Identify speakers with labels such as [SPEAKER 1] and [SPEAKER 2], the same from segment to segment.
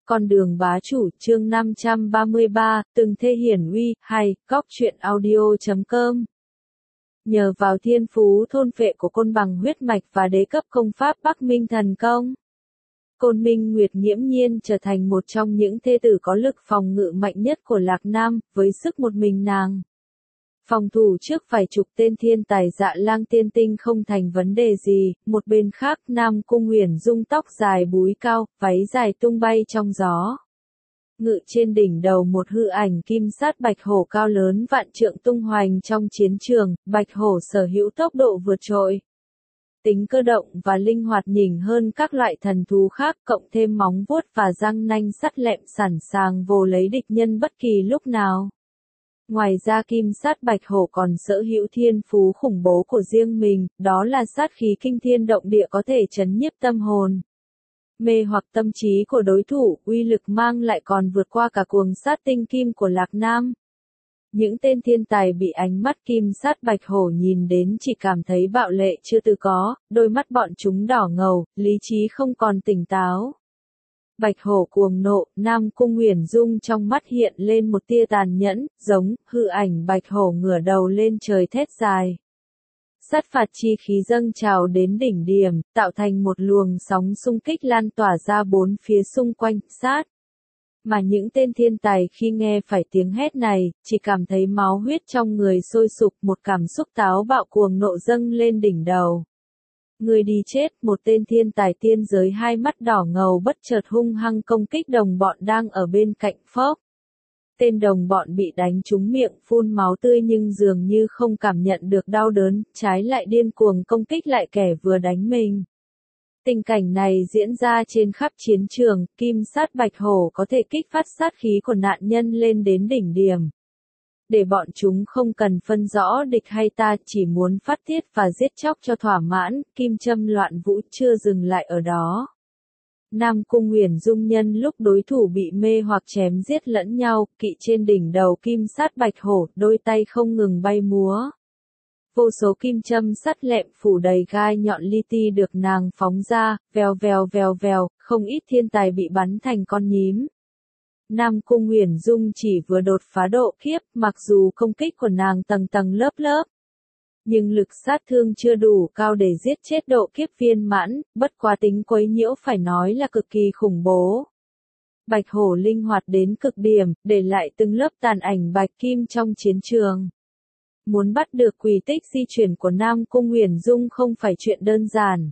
[SPEAKER 1] Con đường bá chủ, chương 533, từng thê hiển uy, hay, góc truyện audio.com. Nhờ vào thiên phú thôn phệ của côn bằng huyết mạch và đế cấp công pháp Bắc Minh thần công, Côn Minh Nguyệt nghiễm nhiên trở thành một trong những thê tử có lực phòng ngự mạnh nhất của Lạc Nam, với sức một mình nàng. Phòng thủ trước vài chục tên thiên tài Dạ Lang tiên tinh không thành vấn đề gì, một bên khác Nam Cung Uyển Dung tóc dài búi cao, váy dài tung bay trong gió. Ngự trên đỉnh đầu một hư ảnh kim sát bạch hổ cao lớn vạn trượng tung hoành trong chiến trường, bạch hổ sở hữu tốc độ vượt trội. Tính cơ động và linh hoạt nhỉnh hơn các loại thần thú khác, cộng thêm móng vuốt và răng nanh sắc lẹm sẵn sàng vồ lấy địch nhân bất kỳ lúc nào. Ngoài ra kim sát bạch hổ còn sở hữu thiên phú khủng bố của riêng mình, đó là sát khí kinh thiên động địa có thể chấn nhiếp tâm hồn, mê hoặc tâm trí của đối thủ, uy lực mang lại còn vượt qua cả cuồng sát tinh kim của Lạc Nam. Những tên thiên tài bị ánh mắt kim sát bạch hổ nhìn đến chỉ cảm thấy bạo lệ chưa từng có, đôi mắt bọn chúng đỏ ngầu, lý trí không còn tỉnh táo. Bạch hổ cuồng nộ, Nam Cung Uyển Dung trong mắt hiện lên một tia tàn nhẫn, giống, hư ảnh bạch hổ ngửa đầu lên trời thét dài. Sát phạt chi khí dâng trào đến đỉnh điểm, tạo thành một luồng sóng xung kích lan tỏa ra bốn phía xung quanh, sát. Mà những tên thiên tài khi nghe phải tiếng hét này, chỉ cảm thấy máu huyết trong người sôi sục, một cảm xúc táo bạo cuồng nộ dâng lên đỉnh đầu. Người đi chết, một tên thiên tài tiên giới hai mắt đỏ ngầu bất chợt hung hăng công kích đồng bọn đang ở bên cạnh phốc. Tên đồng bọn bị đánh trúng miệng phun máu tươi nhưng dường như không cảm nhận được đau đớn, trái lại điên cuồng công kích lại kẻ vừa đánh mình. Tình cảnh này diễn ra trên khắp chiến trường, kim sát bạch hổ có thể kích phát sát khí của nạn nhân lên đến đỉnh điểm. Để bọn chúng không cần phân rõ địch hay ta, chỉ muốn phát tiết và giết chóc cho thỏa mãn, kim châm loạn vũ chưa dừng lại ở đó. Nam Cung Uyển Dung nhân lúc đối thủ bị mê hoặc chém giết lẫn nhau, kỵ trên đỉnh đầu kim sát bạch hổ, đôi tay không ngừng bay múa. Vô số kim châm sắt lẹm phủ đầy gai nhọn li ti được nàng phóng ra, vèo vèo vèo vèo, không ít thiên tài bị bắn thành con nhím. Nam Cung Uyển Dung chỉ vừa đột phá độ kiếp, mặc dù công kích của nàng tầng tầng lớp lớp, nhưng lực sát thương chưa đủ cao để giết chết độ kiếp viên mãn, bất quá tính quấy nhiễu phải nói là cực kỳ khủng bố. Bạch hổ linh hoạt đến cực điểm, để lại từng lớp tàn ảnh bạch kim trong chiến trường. Muốn bắt được quỹ tích di chuyển của Nam Cung Uyển Dung không phải chuyện đơn giản.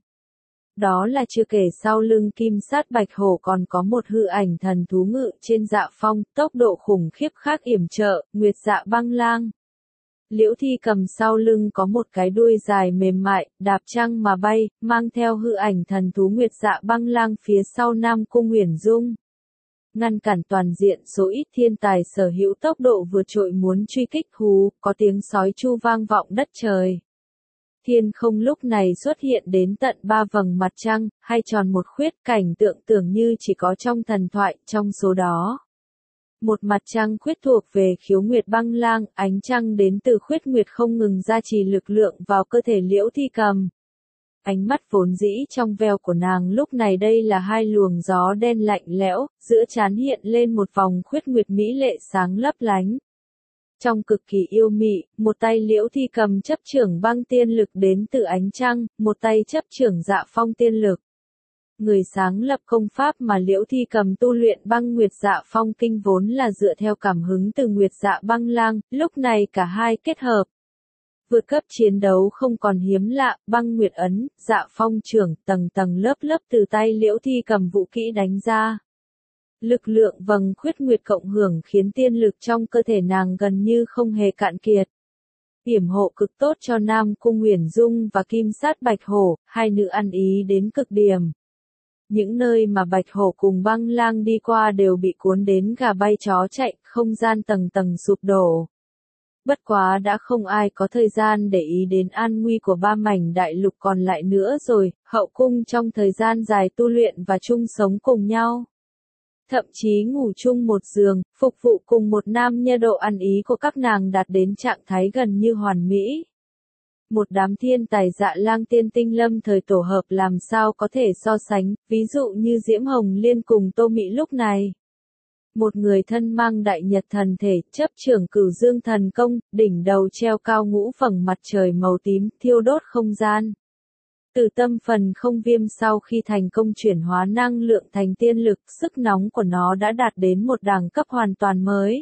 [SPEAKER 1] Đó là chưa kể sau lưng kim sát bạch hổ còn có một hư ảnh thần thú ngự trên dạ phong, tốc độ khủng khiếp khác yểm trợ, Nguyệt Dạ Băng Lang. Liễu Thi cầm sau lưng có một cái đuôi dài mềm mại, đạp trăng mà bay, mang theo hư ảnh thần thú Nguyệt Dạ Băng Lang phía sau Nam Cung Uyển Dung. Ngăn cản toàn diện số ít thiên tài sở hữu tốc độ vượt trội muốn truy kích hú, có tiếng sói chu vang vọng đất trời. Thiên không lúc này xuất hiện đến tận 3 vầng mặt trăng, hay tròn một khuyết, cảnh tượng tưởng như chỉ có trong thần thoại, trong số đó. Một mặt trăng khuyết thuộc về khiếu nguyệt băng lang, ánh trăng đến từ khuyết nguyệt không ngừng gia trì lực lượng vào cơ thể Liễu Thi cầm. Ánh mắt vốn dĩ trong veo của nàng lúc này đây là hai luồng gió đen lạnh lẽo, giữa trán hiện lên một vòng khuyết nguyệt mỹ lệ sáng lấp lánh. Trong cực kỳ yêu mị, một tay Liễu Thi cầm chấp chưởng băng tiên lực đến từ ánh trăng, một tay chấp chưởng dạ phong tiên lực. Người sáng lập công pháp mà Liễu Thi cầm tu luyện băng nguyệt dạ phong kinh vốn là dựa theo cảm hứng từ Nguyệt Dạ Băng Lang, lúc này cả hai kết hợp. Vượt cấp chiến đấu không còn hiếm lạ, băng nguyệt ấn, dạ phong trưởng, tầng tầng lớp lớp từ tay Liễu Thi cầm vũ kỹ đánh ra. Lực lượng vầng khuyết nguyệt cộng hưởng khiến tiên lực trong cơ thể nàng gần như không hề cạn kiệt. Yểm hộ cực tốt cho Nam Cung Uyển Dung và kim sát bạch hổ, hai nữ ăn ý đến cực điểm. Những nơi mà bạch hổ cùng băng lang đi qua đều bị cuốn đến gà bay chó chạy, không gian tầng tầng sụp đổ. Bất quá đã không ai có thời gian để ý đến an nguy của ba mảnh đại lục còn lại nữa rồi, hậu cung trong thời gian dài tu luyện và chung sống cùng nhau. Thậm chí ngủ chung một giường, phục vụ cùng một nam nhân, độ ăn ý của các nàng đạt đến trạng thái gần như hoàn mỹ. Một đám thiên tài dạ lang tiên tinh lâm thời tổ hợp làm sao có thể so sánh, ví dụ như Diễm Hồng Liên cùng Tô Mị lúc này. Một người thân mang đại nhật thần thể, chấp trưởng Cửu Dương thần công, đỉnh đầu treo cao ngũ phẩng mặt trời màu tím, thiêu đốt không gian. Từ tâm phần không viêm sau khi thành công chuyển hóa năng lượng thành tiên lực, sức nóng của nó đã đạt đến một đẳng cấp hoàn toàn mới.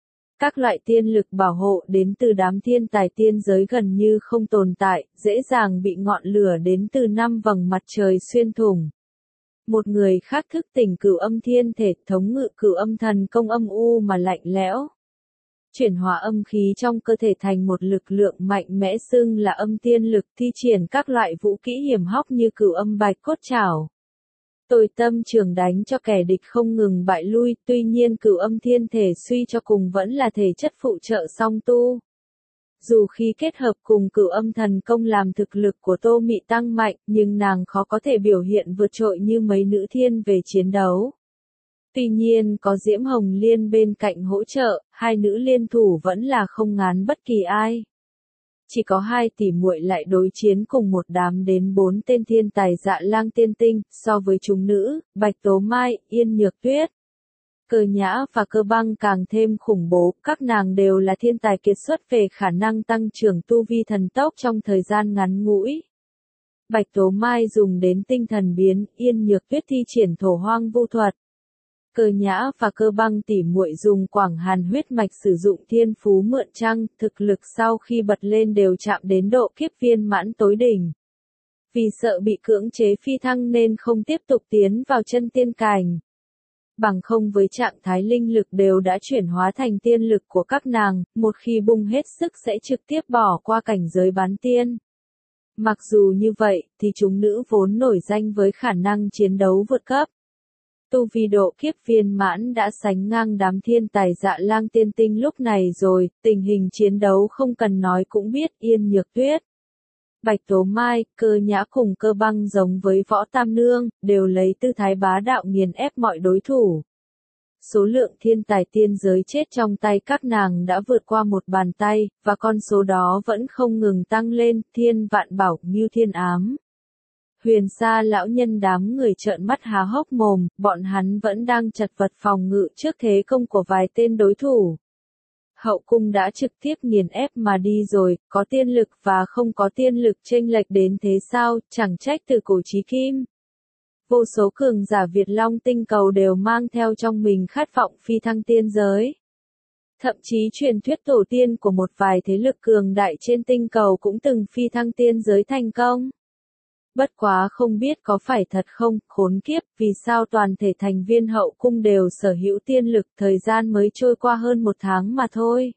[SPEAKER 1] Các loại tiên lực bảo hộ đến từ đám thiên tài tiên giới gần như không tồn tại, dễ dàng bị ngọn lửa đến từ 5 vầng mặt trời xuyên thủng. Một người khác thức tỉnh Cửu Âm Thiên thể, thống ngự Cửu Âm thần công âm u mà lạnh lẽo. Chuyển hóa âm khí trong cơ thể thành một lực lượng mạnh mẽ xưng là âm tiên lực, thi triển các loại vũ kỹ hiểm hóc như Cửu Âm Bạch Cốt Trảo. Tôi tâm trường đánh cho kẻ địch không ngừng bại lui, tuy nhiên Cửu Âm Thiên thể suy cho cùng vẫn là thể chất phụ trợ song tu. Dù khi kết hợp cùng Cửu Âm thần công làm thực lực của Tô Mị tăng mạnh, nhưng nàng khó có thể biểu hiện vượt trội như mấy nữ thiên về chiến đấu. Tuy nhiên có Diễm Hồng Liên bên cạnh hỗ trợ, hai nữ liên thủ vẫn là không ngán bất kỳ ai. Chỉ có hai tỷ muội lại đối chiến cùng một đám đến 4 tên thiên tài dạ lang tiên tinh, so với chúng nữ, Bạch Tố Mai, Yên Nhược Tuyết, Cơ Nhã và Cơ Băng càng thêm khủng bố, các nàng đều là thiên tài kiệt xuất về khả năng tăng trưởng tu vi thần tốc trong thời gian ngắn ngủi. Bạch Tố Mai dùng đến tinh thần biến, Yên Nhược Tuyết thi triển thổ hoang vu thuật. Cơ Nhã và Cơ Băng tỉ muội dùng Quảng Hàn huyết mạch sử dụng thiên phú mượn trăng, thực lực sau khi bật lên đều chạm đến độ kiếp viên mãn tối đỉnh. Vì sợ bị cưỡng chế phi thăng nên không tiếp tục tiến vào chân tiên cảnh. Bằng không với trạng thái linh lực đều đã chuyển hóa thành tiên lực của các nàng, một khi bung hết sức sẽ trực tiếp bỏ qua cảnh giới bán tiên. Mặc dù như vậy, thì chúng nữ vốn nổi danh với khả năng chiến đấu vượt cấp. Tu vi độ kiếp viên mãn đã sánh ngang đám thiên tài dạ lang tiên tinh lúc này rồi, tình hình chiến đấu không cần nói cũng biết. Yên Nhược Tuyết, Bạch Tố Mai, Cơ Nhã cùng Cơ Băng giống với Võ Tam Nương, đều lấy tư thái bá đạo nghiền ép mọi đối thủ. Số lượng thiên tài tiên giới chết trong tay các nàng đã vượt qua một bàn tay, và con số đó vẫn không ngừng tăng lên. Thiên Vạn Bảo, Ngưu Thiên Ám, Huyền Sa lão nhân đám người trợn mắt há hốc mồm, bọn hắn vẫn đang chật vật phòng ngự trước thế công của vài tên đối thủ. Hậu cung đã trực tiếp nghiền ép mà đi rồi, có tiên lực và không có tiên lực chênh lệch đến thế sao, chẳng trách từ cổ chí kim. Vô số cường giả Việt Long tinh cầu đều mang theo trong mình khát vọng phi thăng tiên giới. Thậm chí truyền thuyết tổ tiên của một vài thế lực cường đại trên tinh cầu cũng từng phi thăng tiên giới thành công. Bất quá không biết có phải thật không, khốn kiếp, vì sao toàn thể thành viên hậu cung đều sở hữu tiên lực, thời gian mới trôi qua hơn 1 tháng mà thôi.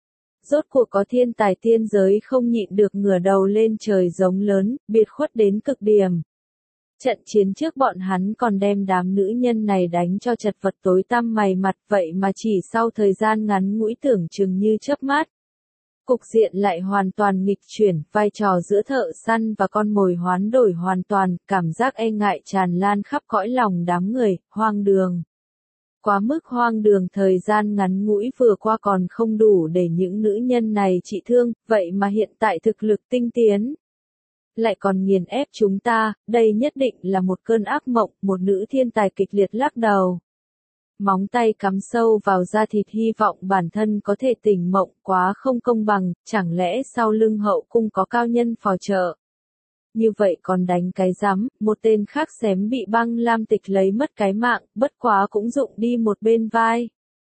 [SPEAKER 1] Rốt cuộc có thiên tài tiên giới không nhịn được ngửa đầu lên trời giống lớn, biệt khuất đến cực điểm. Trận chiến trước bọn hắn còn đem đám nữ nhân này đánh cho chật vật tối tăm mày mặt, vậy mà chỉ sau thời gian ngắn ngủi tưởng chừng như chớp mắt. Cục diện lại hoàn toàn nghịch chuyển, vai trò giữa thợ săn và con mồi hoán đổi hoàn toàn, cảm giác e ngại tràn lan khắp cõi lòng đám người, hoang đường. Quá mức hoang đường, thời gian ngắn ngủi vừa qua còn không đủ để những nữ nhân này trị thương, vậy mà hiện tại thực lực tinh tiến. Lại còn nghiền ép chúng ta, đây nhất định là một cơn ác mộng, một nữ thiên tài kịch liệt lắc đầu. Móng tay cắm sâu vào da thịt hy vọng bản thân có thể tỉnh mộng, quá không công bằng, chẳng lẽ sau lưng hậu cung có cao nhân phò trợ. Như vậy còn đánh cái rắm, một tên khác xém bị Băng Lam Tịch lấy mất cái mạng, bất quá cũng rụng đi một bên vai.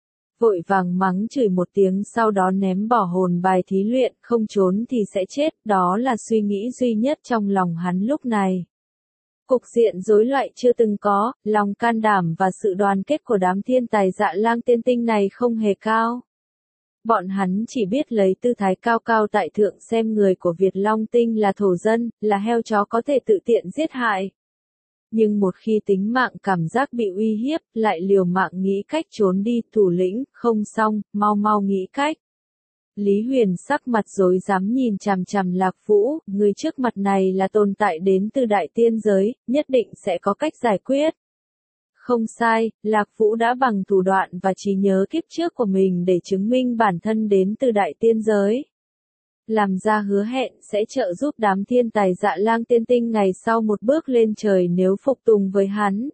[SPEAKER 1] Vội vàng mắng chửi một tiếng sau đó ném bỏ hồn bài thí luyện, không trốn thì sẽ chết, đó là suy nghĩ duy nhất trong lòng hắn lúc này. Cục diện rối loạn chưa từng có, lòng can đảm và sự đoàn kết của đám thiên tài dạ lang tiên tinh này không hề cao. Bọn hắn chỉ biết lấy tư thái cao cao tại thượng xem người của Việt Long Tinh là thổ dân, là heo chó có thể tự tiện giết hại. Nhưng một khi tính mạng cảm giác bị uy hiếp, lại liều mạng nghĩ cách trốn đi. Thủ lĩnh, không xong, mau mau nghĩ cách. Lý Huyền sắc mặt rối rắm nhìn chằm chằm Lạc Vũ, người trước mặt này là tồn tại đến từ đại tiên giới, nhất định sẽ có cách giải quyết. Không sai, Lạc Vũ đã bằng thủ đoạn và trí nhớ kiếp trước của mình để chứng minh bản thân đến từ đại tiên giới. làm ra hứa hẹn sẽ trợ giúp đám thiên tài Dạ Lang Tiên Tinh ngày sau một bước lên trời nếu phục tùng với hắn.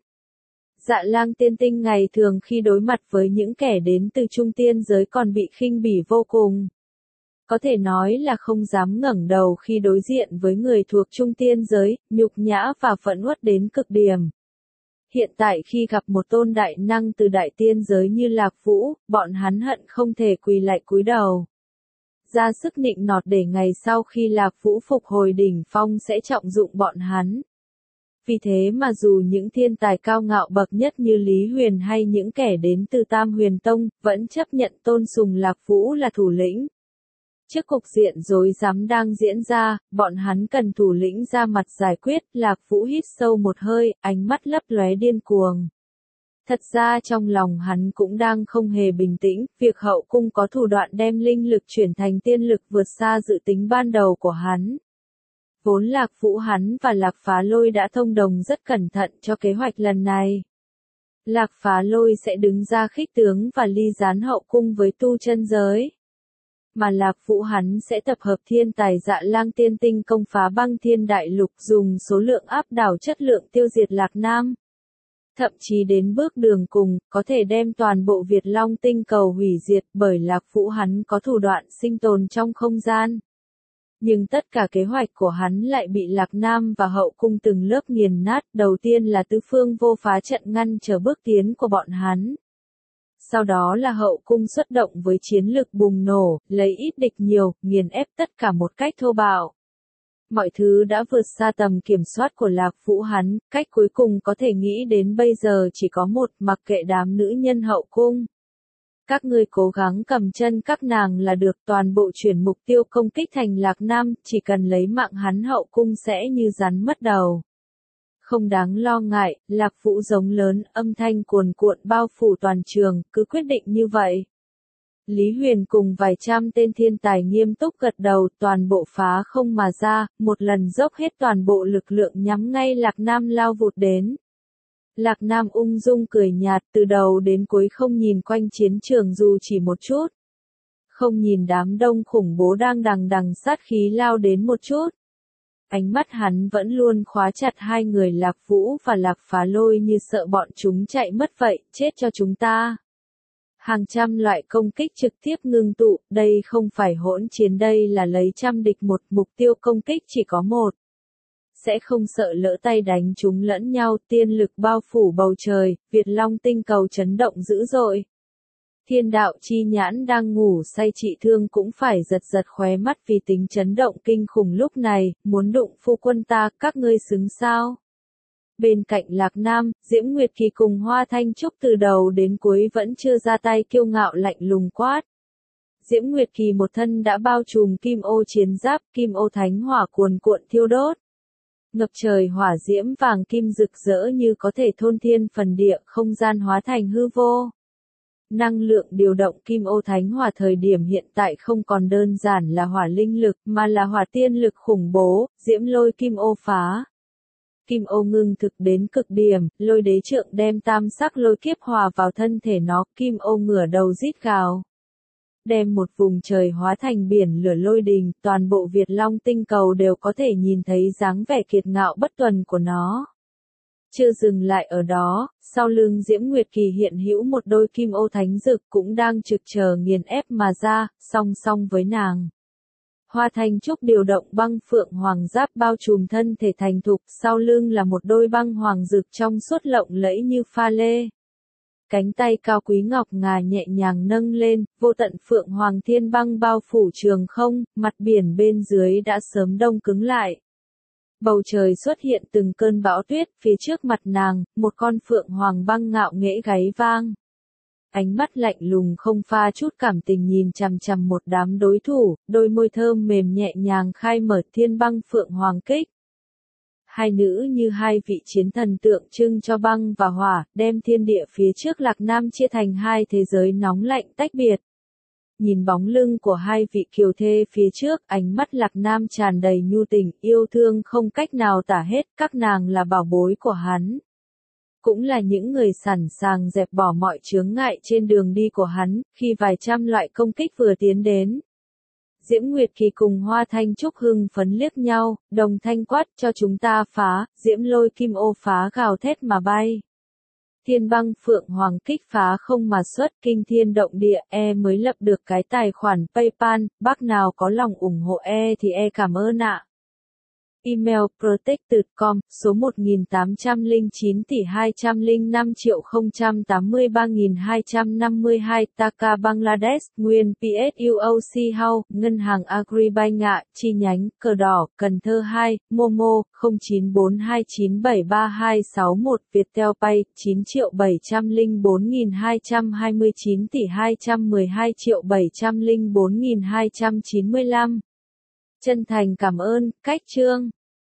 [SPEAKER 1] Dạ Lang Tiên Tinh ngày thường khi đối mặt với những kẻ đến từ trung tiên giới còn bị khinh bỉ vô cùng. Có thể nói là không dám ngẩng đầu khi đối diện với người thuộc trung tiên giới, nhục nhã và phẫn uất đến cực điểm. Hiện tại khi gặp một tôn đại năng từ đại tiên giới như Lạc Vũ, bọn hắn hận không thể quỳ lại cúi đầu. Ra sức nịnh nọt để ngày sau khi Lạc Vũ phục hồi đỉnh phong sẽ trọng dụng bọn hắn. Vì thế mà dù những thiên tài cao ngạo bậc nhất như Lý Huyền hay những kẻ đến từ Tam Huyền Tông, vẫn chấp nhận tôn sùng Lạc Vũ là thủ lĩnh. Trước cục diện rối rắm đang diễn ra, bọn hắn cần thủ lĩnh ra mặt giải quyết. Lạc Vũ hít sâu một hơi, ánh mắt lấp lóe điên cuồng. Thật ra trong lòng hắn cũng đang không hề bình tĩnh, việc hậu cung có thủ đoạn đem linh lực chuyển thành tiên lực vượt xa dự tính ban đầu của hắn. Vốn Lạc Vũ hắn và Lạc Phá Lôi đã thông đồng rất cẩn thận cho kế hoạch lần này. Lạc Phá Lôi sẽ đứng ra khích tướng và ly gián hậu cung với tu chân giới. Mà Lạc Vũ hắn sẽ tập hợp thiên tài Dạ Lang Tiên Tinh công phá băng thiên đại lục dùng số lượng áp đảo chất lượng tiêu diệt Lạc Nam. Thậm chí đến bước đường cùng, có thể đem toàn bộ Việt Long tinh cầu hủy diệt bởi Lạc Vũ hắn có thủ đoạn sinh tồn trong không gian. Nhưng tất cả kế hoạch của hắn lại bị Lạc Nam và hậu cung từng lớp nghiền nát, đầu tiên là tứ phương vô phá trận ngăn trở bước tiến của bọn hắn. Sau đó là hậu cung xuất động với chiến lực bùng nổ, lấy ít địch nhiều, nghiền ép tất cả một cách thô bạo. Mọi thứ đã vượt xa tầm kiểm soát của Lạc Vũ hắn, cách cuối cùng có thể nghĩ đến bây giờ chỉ có một, mặc kệ đám nữ nhân hậu cung. Các ngươi cố gắng cầm chân các nàng là được, toàn bộ chuyển mục tiêu công kích thành Lạc Nam, chỉ cần lấy mạng hắn hậu cung sẽ như rắn mất đầu. Không đáng lo ngại, Lạc Vũ giống lớn, âm thanh cuồn cuộn bao phủ toàn trường, cứ quyết định như vậy. Lý Huyền cùng vài trăm tên thiên tài nghiêm túc gật đầu, toàn bộ phá không mà ra, một lần dốc hết toàn bộ lực lượng nhắm ngay Lạc Nam lao vụt đến. Lạc Nam ung dung cười nhạt, từ đầu đến cuối không nhìn quanh chiến trường dù chỉ một chút. Không nhìn đám đông khủng bố đang đằng đằng sát khí lao đến một chút. Ánh mắt hắn vẫn luôn khóa chặt hai người Lạc Vũ và Lạc Phá Lôi như sợ bọn chúng chạy mất vậy, chết cho chúng ta. Hàng trăm loại công kích trực tiếp ngưng tụ, đây không phải hỗn chiến, đây là lấy trăm địch một, mục tiêu công kích chỉ có một. Sẽ không sợ lỡ tay đánh chúng lẫn nhau, tiên lực bao phủ bầu trời, Việt Long tinh cầu chấn động dữ dội. Thiên đạo chi nhãn đang ngủ say trị thương cũng phải giật giật khóe mắt vì tính chấn động kinh khủng lúc này, muốn đụng phu quân ta, các ngươi xứng sao? Bên cạnh Lạc Nam, Diễm Nguyệt Kỳ cùng Hoa Thanh Trúc từ đầu đến cuối vẫn chưa ra tay, kiêu ngạo lạnh lùng quát. Diễm Nguyệt Kỳ một thân đã bao trùm kim ô chiến giáp, kim ô thánh hỏa cuồn cuộn thiêu đốt. Ngập trời hỏa diễm vàng kim rực rỡ như có thể thôn thiên phần địa, không gian hóa thành hư vô. Năng lượng điều động kim ô thánh hỏa thời điểm hiện tại không còn đơn giản là hỏa linh lực mà là hỏa tiên lực khủng bố, diễm lôi kim ô phá. Kim ô ngưng thực đến cực điểm, lôi đế trượng đem tam sắc lôi kiếp hòa vào thân thể nó, kim ô ngửa đầu rít gào. Đem một vùng trời hóa thành biển lửa lôi đình, toàn bộ Việt Long tinh cầu đều có thể nhìn thấy dáng vẻ kiệt ngạo bất tuần của nó. Chưa dừng lại ở đó, sau lưng Diễm Nguyệt Kỳ hiện hữu một đôi kim ô thánh dực cũng đang trực chờ nghiền ép mà ra, song song với nàng. Hoa Thanh Trúc điều động băng phượng hoàng giáp bao trùm thân thể thành thục, sau lưng là một đôi băng hoàng dực trong suốt lộng lẫy như pha lê. Cánh tay cao quý ngọc ngà nhẹ nhàng nâng lên, vô tận phượng hoàng thiên băng bao phủ trường không, mặt biển bên dưới đã sớm đông cứng lại. Bầu trời xuất hiện từng cơn bão tuyết, phía trước mặt nàng, một con phượng hoàng băng ngạo nghễ gáy vang. Ánh mắt lạnh lùng không pha chút cảm tình nhìn chằm chằm một đám đối thủ, đôi môi thơm mềm nhẹ nhàng khai mở thiên băng phượng hoàng kích. Hai nữ như hai vị chiến thần tượng trưng cho băng và hỏa, đem thiên địa phía trước Lạc Nam chia thành hai thế giới nóng lạnh tách biệt. Nhìn bóng lưng của hai vị kiều thê phía trước, ánh mắt Lạc Nam tràn đầy nhu tình, yêu thương không cách nào tả hết, các nàng là bảo bối của hắn. Cũng là những người sẵn sàng dẹp bỏ mọi chướng ngại trên đường đi của hắn, khi vài trăm loại công kích vừa tiến đến. Diễm Nguyệt Kỳ cùng Hoa Thanh Trúc hưng phấn liếc nhau, đồng thanh quát cho chúng ta phá, Diễm Lôi Kim Ô phá gào thét mà bay. Thiên Băng Phượng Hoàng kích phá không mà xuất, kinh thiên động địa, mới lập được cái tài khoản PayPal, bác nào có lòng ủng hộ thì cảm ơn ạ. Email protect.com, số 1809 tỷ 205.083.252, Dhaka Bangladesh, nguyên PSUOC House, Ngân hàng Agribank ạ, chi nhánh, Cờ Đỏ, Cần Thơ 2, Momo, 0942973261, Viettel Pay, 9.704.229 tỷ 212.704.295. Chân thành cảm ơn, Cách Trương.